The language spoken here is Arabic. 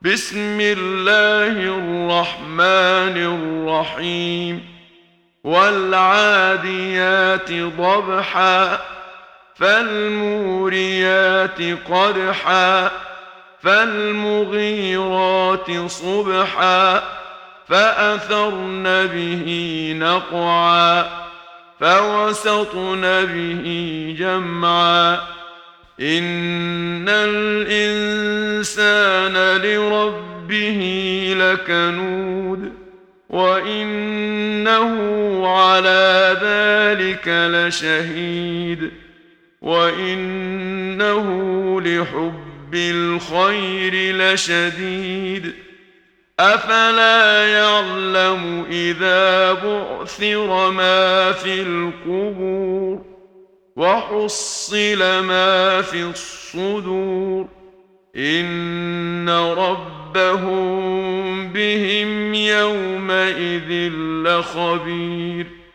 بسم الله الرحمن الرحيم والعاديات ضبحا فالموريات قدحا فالمغيرات صبحا فأثرن به نقعا فوسطن به جمعا إن الإنسان لربه لكنود وإنه على ذلك لشهيد وإنه لحب الخير لشديد أفلا يعلم إذا بعثر ما في القبور وحصل ما في الصدور إن ربهم بهم يومئذ لخبير